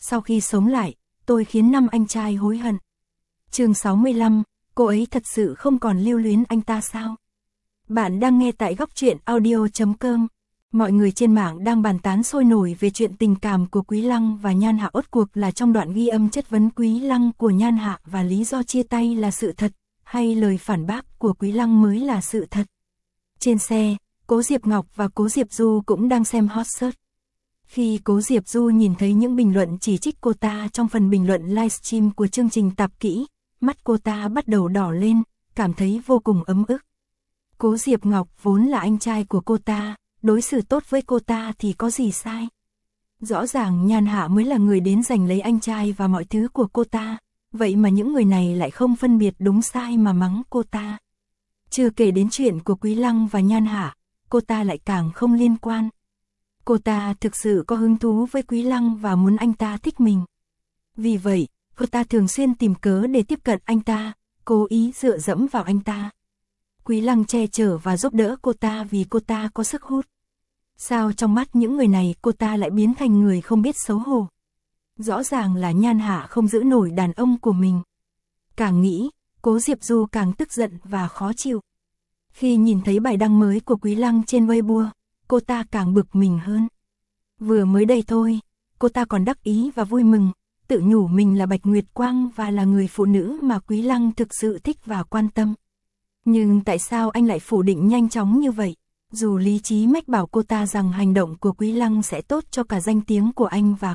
sau khi sống lại, tôi khiến 5 anh trai hối hận. Chương 65, cô ấy thật sự không còn lưu luyến anh ta sao? Bạn đang nghe tại Góc Truyện Audio.com. Mọi người trên mạng đang bàn tán sôi nổi về chuyện tình cảm của Quý Lăng và Nhan Hạ, rốt cuộc là trong đoạn ghi âm chất vấn Quý Lăng của Nhan Hạ và lý do chia tay là sự thật, hay lời phản bác của Quý Lăng mới là sự thật. Trên xe, Cố Diệp Ngọc và Cố Diệp Du cũng đang xem hot search. Khi Cố Diệp Du nhìn thấy những bình luận chỉ trích cô ta trong phần bình luận livestream của chương trình Tạp Kỹ, mắt cô ta bắt đầu đỏ lên, cảm thấy vô cùng ấm ức. Cố Diệp Ngọc vốn là anh trai của cô ta, đối xử tốt với cô ta thì có gì sai. Rõ ràng Nhan Hạ mới là người đến giành lấy anh trai và mọi thứ của cô ta, vậy mà những người này lại không phân biệt đúng sai mà mắng cô ta. Chưa kể đến chuyện của Quý Lăng và Nhan Hạ, cô ta lại càng không liên quan. Cô ta thực sự có hứng thú với Quý Lăng và muốn anh ta thích mình. Vì vậy, cô ta thường xuyên tìm cớ để tiếp cận anh ta, cố ý dựa dẫm vào anh ta. Quý Lăng che chở và giúp đỡ cô ta vì cô ta có sức hút. Sao trong mắt những người này cô ta lại biến thành người không biết xấu hổ? Rõ ràng là Nhan Hạ không giữ nổi đàn ông của mình. Càng nghĩ, Cố Diệp Du càng tức giận và khó chịu. Khi nhìn thấy bài đăng mới của Quý Lăng trên Weibo, cô ta càng bực mình hơn. Vừa mới đây thôi, cô ta còn đắc ý và vui mừng, tự nhủ mình là Bạch Nguyệt Quang và là người phụ nữ mà Quý Lăng thực sự thích và quan tâm. Nhưng tại sao anh lại phủ định nhanh chóng như vậy? Dù lý trí mách bảo cô ta rằng hành động của Quý Lăng sẽ tốt cho cả danh tiếng của anh và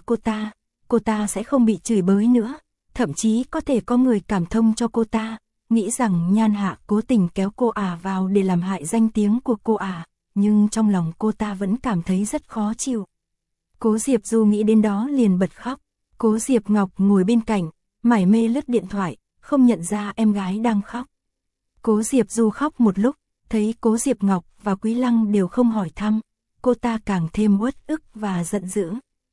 cô ta sẽ không bị chửi bới nữa, thậm chí có thể có người cảm thông cho cô ta, nghĩ rằng Nhan Hạ cố tình kéo cô vào để làm hại danh tiếng của cô nhưng trong lòng cô ta vẫn cảm thấy rất khó chịu. Cố Diệp Du nghĩ đến đó liền bật khóc. Cố Diệp Ngọc ngồi bên cạnh, mải mê lướt điện thoại, không nhận ra em gái đang khóc. Cố Diệp Du khóc một lúc, thấy Cố Diệp Ngọc và Quý Lăng đều không hỏi thăm, cô ta càng thêm uất ức và giận dữ.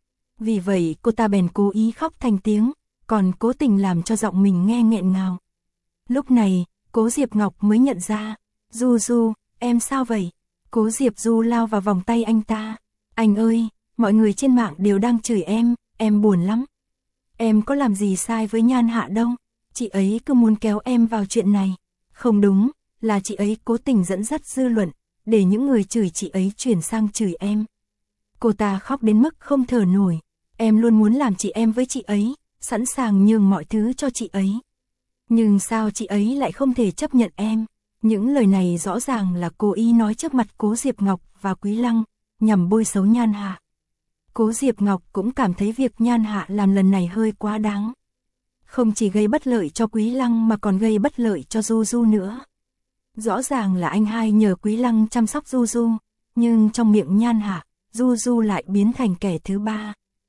Vì vậy cô ta bèn cố ý khóc thành tiếng, còn cố tình làm cho giọng mình nghe nghẹn ngào. Lúc này, Cố Diệp Ngọc mới nhận ra, Du Du, em sao vậy? Cố Diệp Du lao vào vòng tay anh ta. Anh ơi, mọi người trên mạng đều đang chửi em buồn lắm. Em có làm gì sai với Nhan Hạ đâu, chị ấy cứ muốn kéo em vào chuyện này. Không đúng, là chị ấy cố tình dẫn dắt dư luận, để những người chửi chị ấy chuyển sang chửi em. Cô ta khóc đến mức không thở nổi, em luôn muốn làm chị em với chị ấy, sẵn sàng nhường mọi thứ cho chị ấy. Nhưng sao chị ấy lại không thể chấp nhận em? Những lời này rõ ràng là cố ý nói trước mặt Cố Diệp Ngọc và Quý Lăng, nhằm bôi xấu Nhan Hạ. Cố Diệp Ngọc cũng cảm thấy việc Nhan Hạ làm lần này hơi quá đáng. Không chỉ gây bất lợi cho Quý Lăng mà còn gây bất lợi cho Du Du nữa. Rõ ràng là anh hai nhờ Quý Lăng chăm sóc Du Du, nhưng trong miệng Nhan Hạ, Du Du lại biến thành kẻ thứ ba.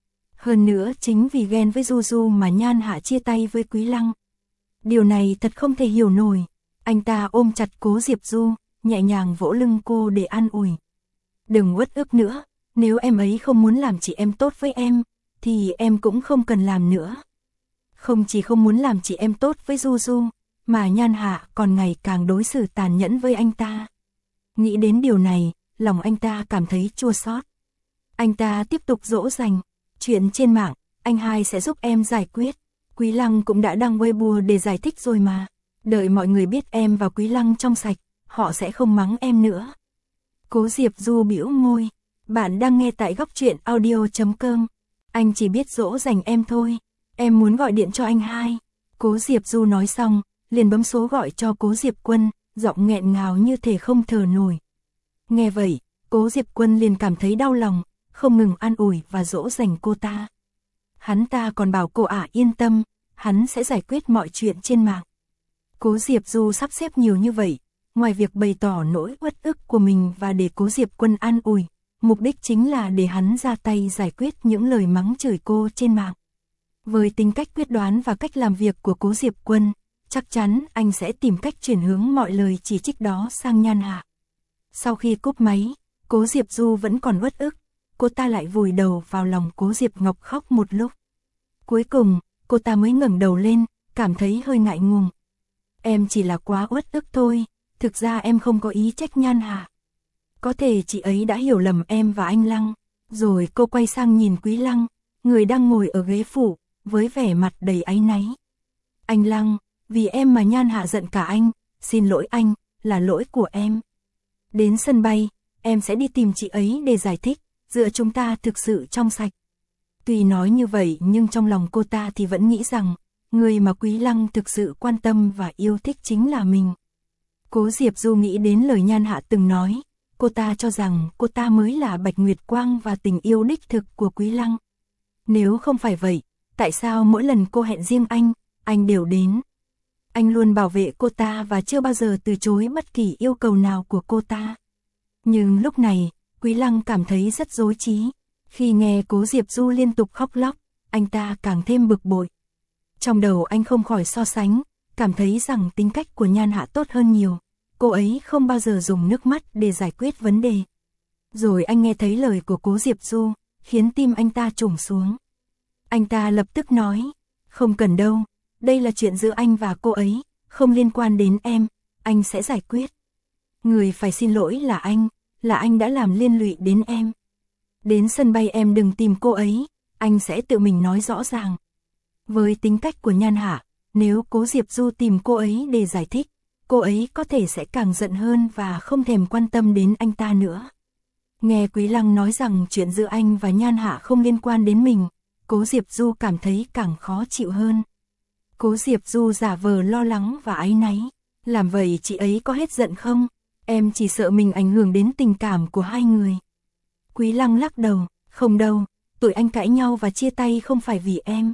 Hơn nữa chính vì ghen với Du Du mà Nhan Hạ chia tay với Quý Lăng. Điều này thật không thể hiểu nổi. Anh ta ôm chặt Cố Diệp Du, nhẹ nhàng vỗ lưng cô để an ủi. Đừng uất ức nữa, nếu em ấy không muốn làm chị em tốt với em, thì em cũng không cần làm nữa. Không chỉ không muốn làm chị em tốt với Du Du, mà Nhan Hạ còn ngày càng đối xử tàn nhẫn với anh ta. Nghĩ đến điều này, lòng anh ta cảm thấy chua xót. Anh ta tiếp tục dỗ dành, chuyện trên mạng, anh hai sẽ giúp em giải quyết. Quý Lăng cũng đã đăng Weibo để giải thích rồi mà. Đợi mọi người biết em và Quý Lăng trong sạch, họ sẽ không mắng em nữa. Cố Diệp Du bĩu môi. Bạn đang nghe tại Góc Truyện Audio.com. Anh chỉ biết dỗ dành em thôi. Em muốn gọi điện cho anh hai. Cố Diệp Du nói xong, liền bấm số gọi cho Cố Diệp Quân, giọng nghẹn ngào như thể không thở nổi. Nghe vậy, Cố Diệp Quân liền cảm thấy đau lòng, không ngừng an ủi và dỗ dành cô ta. Hắn ta còn bảo cô yên tâm, hắn sẽ giải quyết mọi chuyện trên mạng. Cố Diệp Du sắp xếp nhiều như vậy, ngoài việc bày tỏ nỗi uất ức của mình và để Cố Diệp Quân an ủi, mục đích chính là để hắn ra tay giải quyết những lời mắng chửi cô trên mạng. Với tính cách quyết đoán và cách làm việc của Cố Diệp Quân, chắc chắn anh sẽ tìm cách chuyển hướng mọi lời chỉ trích đó sang Nhan Hạ. Sau khi cúp máy, Cố Diệp Du vẫn còn uất ức, cô ta lại vùi đầu vào lòng Cố Diệp Ngọc khóc một lúc. Cuối cùng, cô ta mới ngẩng đầu lên, cảm thấy hơi ngại ngùng. Em chỉ là quá uất ức thôi, thực ra em không có ý trách Nhan Hạ. Có thể chị ấy đã hiểu lầm em và anh Lăng. Rồi cô quay sang nhìn Quý Lăng, người đang ngồi ở ghế phụ, với vẻ mặt đầy áy náy. Anh Lăng, vì em mà Nhan Hạ giận cả anh, xin lỗi anh, là lỗi của em. Đến sân bay, em sẽ đi tìm chị ấy để giải thích, giữa chúng ta thực sự trong sạch. Tuy nói như vậy nhưng trong lòng cô ta thì vẫn nghĩ rằng, người mà Quý Lăng thực sự quan tâm và yêu thích chính là mình. Cố Diệp Du nghĩ đến lời Nhan Hạ từng nói, cô ta cho rằng cô ta mới là Bạch Nguyệt Quang và tình yêu đích thực của Quý Lăng. Nếu không phải vậy, tại sao mỗi lần cô hẹn riêng anh đều đến? Anh luôn bảo vệ cô ta và chưa bao giờ từ chối bất kỳ yêu cầu nào của cô ta. Nhưng lúc này, Quý Lăng cảm thấy rất rối trí. Khi nghe Cố Diệp Du liên tục khóc lóc, anh ta càng thêm bực bội. Trong đầu anh không khỏi so sánh, cảm thấy rằng tính cách của Nhan Hạ tốt hơn nhiều. Cô ấy không bao giờ dùng nước mắt để giải quyết vấn đề. Rồi anh nghe thấy lời của Cố Diệp Du, khiến tim anh ta trùng xuống. Anh ta lập tức nói, không cần đâu, đây là chuyện giữa anh và cô ấy, không liên quan đến em, anh sẽ giải quyết. Người phải xin lỗi là anh đã làm liên lụy đến em. Đến sân bay em đừng tìm cô ấy, anh sẽ tự mình nói rõ ràng. Với tính cách của Nhan Hạ, nếu Cố Diệp Du tìm cô ấy để giải thích, cô ấy có thể sẽ càng giận hơn và không thèm quan tâm đến anh ta nữa. Nghe Quý Lăng nói rằng chuyện giữa anh và Nhan Hạ không liên quan đến mình, Cố Diệp Du cảm thấy càng khó chịu hơn. Cố Diệp Du giả vờ lo lắng và áy náy. Làm vậy chị ấy có hết giận không? Em chỉ sợ mình ảnh hưởng đến tình cảm của hai người. Quý Lăng lắc đầu, không đâu, tụi anh cãi nhau và chia tay không phải vì em.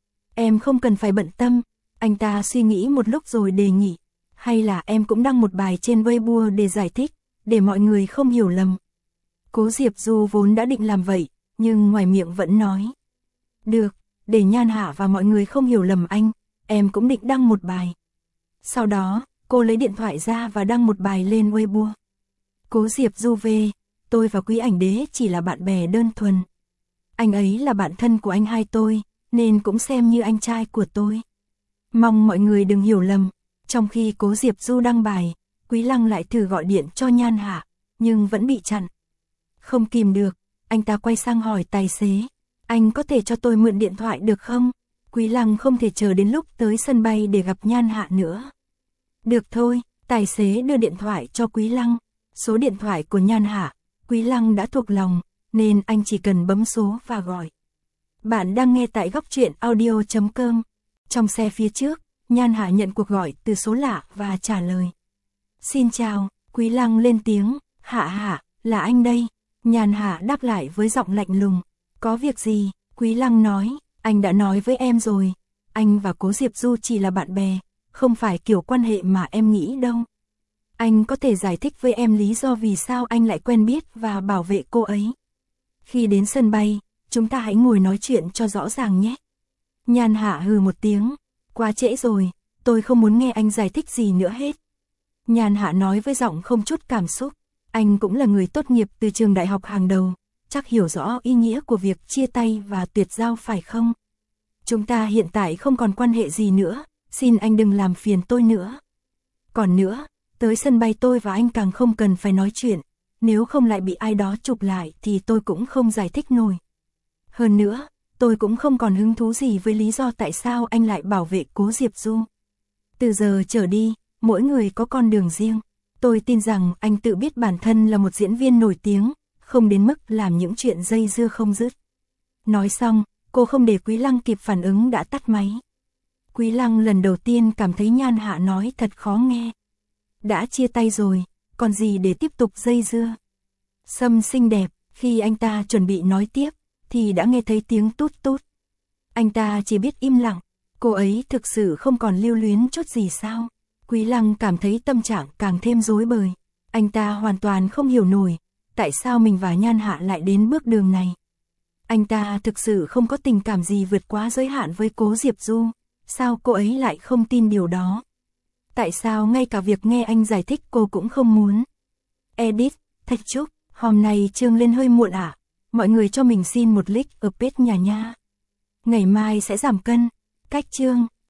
Em không cần phải bận tâm. Anh ta suy nghĩ một lúc rồi đề nghị, hay là em cũng đăng một bài trên Weibo để giải thích, để mọi người không hiểu lầm. Cố Diệp Du vốn đã định làm vậy, nhưng ngoài miệng vẫn nói, được, để Nhan Hạ và mọi người không hiểu lầm anh, em cũng định đăng một bài. Sau đó, cô lấy điện thoại ra và đăng một bài lên Weibo. Cố Diệp Du về, tôi và Quý Ảnh Đế chỉ là bạn bè đơn thuần. Anh ấy là bạn thân của anh hai tôi, nên cũng xem như anh trai của tôi. Mong mọi người đừng hiểu lầm. Trong khi Cố Diệp Du đăng bài, Quý Lăng lại thử gọi điện cho Nhan Hạ, nhưng vẫn bị chặn. Không kìm được, anh ta quay sang hỏi tài xế, anh có thể cho tôi mượn điện thoại được không? Quý Lăng không thể chờ đến lúc tới sân bay để gặp Nhan Hạ nữa. Được thôi, tài xế đưa điện thoại cho Quý Lăng. Số điện thoại của Nhan Hạ, Quý Lăng đã thuộc lòng, nên anh chỉ cần bấm số và gọi. Bạn đang nghe tại Góc Truyện Audio.com. Trong xe phía trước, Nhan Hạ nhận cuộc gọi từ số lạ và trả lời. Xin chào, Quý Lăng lên tiếng, Hạ, là anh đây. Nhan Hạ đáp lại với giọng lạnh lùng. Có việc gì? Quý Lăng nói, anh đã nói với em rồi. Anh và Cố Diệp Du chỉ là bạn bè, không phải kiểu quan hệ mà em nghĩ đâu. Anh có thể giải thích với em lý do vì sao anh lại quen biết và bảo vệ cô ấy. Khi đến sân bay, chúng ta hãy ngồi nói chuyện cho rõ ràng nhé. Nhan Hạ hừ một tiếng, quá trễ rồi, tôi không muốn nghe anh giải thích gì nữa hết. Nhan Hạ nói với giọng không chút cảm xúc, anh cũng là người tốt nghiệp từ trường đại học hàng đầu, chắc hiểu rõ ý nghĩa của việc chia tay và tuyệt giao phải không? Chúng ta hiện tại không còn quan hệ gì nữa, xin anh đừng làm phiền tôi nữa. Còn nữa, tới sân bay tôi và anh càng không cần phải nói chuyện, nếu không lại bị ai đó chụp lại thì tôi cũng không giải thích nổi. Hơn nữa, tôi cũng không còn hứng thú gì với lý do tại sao anh lại bảo vệ Cố Diệp Du. Từ giờ trở đi, mỗi người có con đường riêng. Tôi tin rằng anh tự biết bản thân là một diễn viên nổi tiếng, không đến mức làm những chuyện dây dưa không dứt. Nói xong, cô không để Quý Lăng kịp phản ứng đã tắt máy. Quý Lăng lần đầu tiên cảm thấy Nhan Hạ nói thật khó nghe. Đã chia tay rồi, còn gì để tiếp tục dây dưa. Sâm xinh đẹp, khi anh ta chuẩn bị nói tiếp, thì đã nghe thấy tiếng tút tút. Anh ta chỉ biết im lặng, cô ấy thực sự không còn lưu luyến chút gì sao? Quý Lăng cảm thấy tâm trạng càng thêm rối bời. Anh ta hoàn toàn không hiểu nổi, tại sao mình và Nhan Hạ lại đến bước đường này. Anh ta thực sự không có tình cảm gì vượt quá giới hạn với Cố Diệp Du, sao cô ấy lại không tin điều đó? Tại sao ngay cả việc nghe anh giải thích cô cũng không muốn? Edit, Thạch Trúc, hôm nay chương lên hơi muộn à? Mọi người cho mình xin một like ở page nhà nha. Ngày mai sẽ giảm cân. Cách chương.